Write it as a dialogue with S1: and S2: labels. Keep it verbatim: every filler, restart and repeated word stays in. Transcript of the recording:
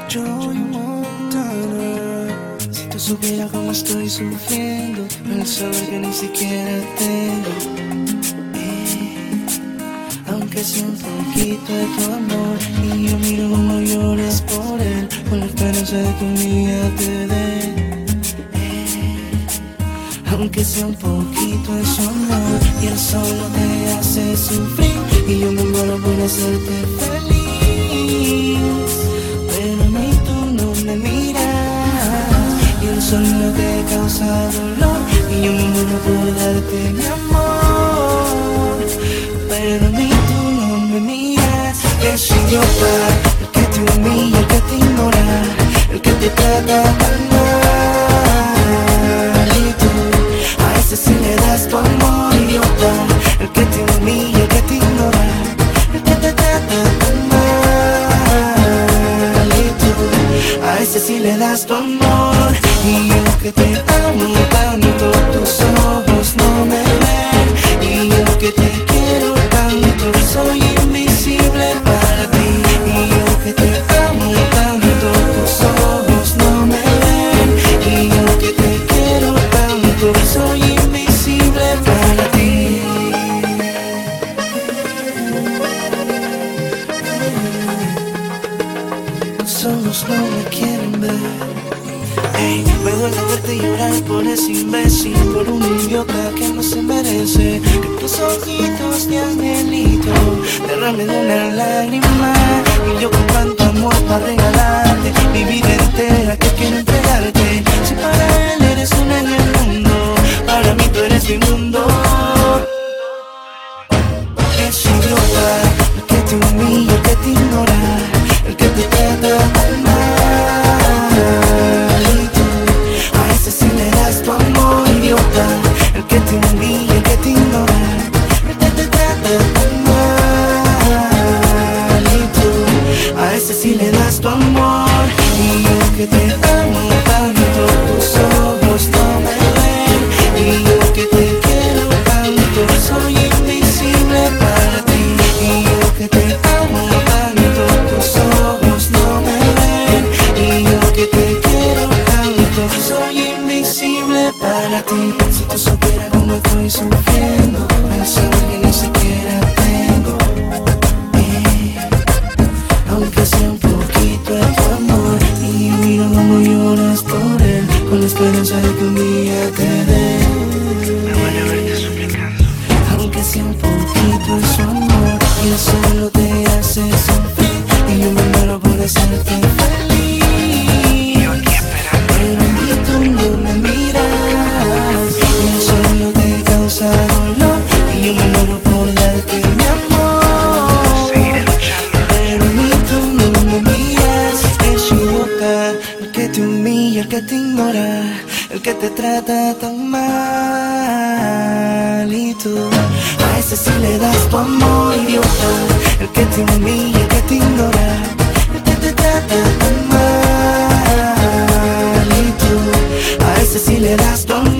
S1: Joey Montana. Si tú supieras cómo estoy sufriendo al saber que ni siquiera tengo, eh, aunque sea un poquito de tu amor, y yo miro cómo lloras por él, con la esperanza de que un día te dé, eh, aunque sea un poquito de su amor, y él solo te hace sufrir, y yo me muero por hacerte feliz. Pero a mí tú no me miras, y él solo te causa dolor, y yo me muero por darte mi amor. Pero a mí tú no me miras. Es idiota el que te humilla, el que te ignora, el que te trata tan mal. Y tú a ese sí le das tu amor. Idiota el que te humilla, el que te ignora, el que te trata tan mal. Y tú a ese sí le das tu amor. Y yo que te amo tanto, tus ojos no me ven. Y yo que te quiero tanto, soy invisible para ti. Y yo que te amo tanto, tus ojos no me ven. Y yo que te quiero tanto, soy invisible para ti. Tus ojos no me quieren ver. Ey, me duele verte llorar por ese imbécil, por un idiota que no se merece. Que tus ojitos de angelito derramen una lágrima, y yo con tanto amor para regalarte mi vida entera que quiero entregarte. Si para él eres una en el mundo, para mí tú eres mi mundo. Es idiota el que te humilla, el que te ignora, el que te trata tan mal. El que te humilla, el que te ignora, el que te trata tan mal. Y tú a ese sí le das tu amor. Y yo que te amo tanto, tus ojos no me ven. Y yo que te quiero tanto, soy invisible para ti. Y yo que te amo tanto, tus ojos no me ven. Y yo que te quiero tanto, soy invisible para ti. Si tú supieras cómo estoy sufriendo al saber que ni siquiera tengo, eh, aunque sea un poquito de tu amor, y mira cómo lloras por él, con la esperanza de que un día te dé.
S2: Me duele verte suplicando.
S1: Aunque sea un poquito de su amor, y él solo te hace sufrir, y yo me muero por hacerte feliz.
S2: Yo aquí esperando.
S1: Pero a mí tú no me miras, y él solo te causa dolor, y yo me muero por darte mi amor.
S2: Seguiré luchando.
S1: Pero a mí tú no me miras. Es idiota el que te humilla, el que te ignora, el que te trata tan mal. Y tú a ese sí le das tu amor. Idiota el que te humilla, el que te ignora, el que te trata tan mal. Y tú a ese sí le das tu amor.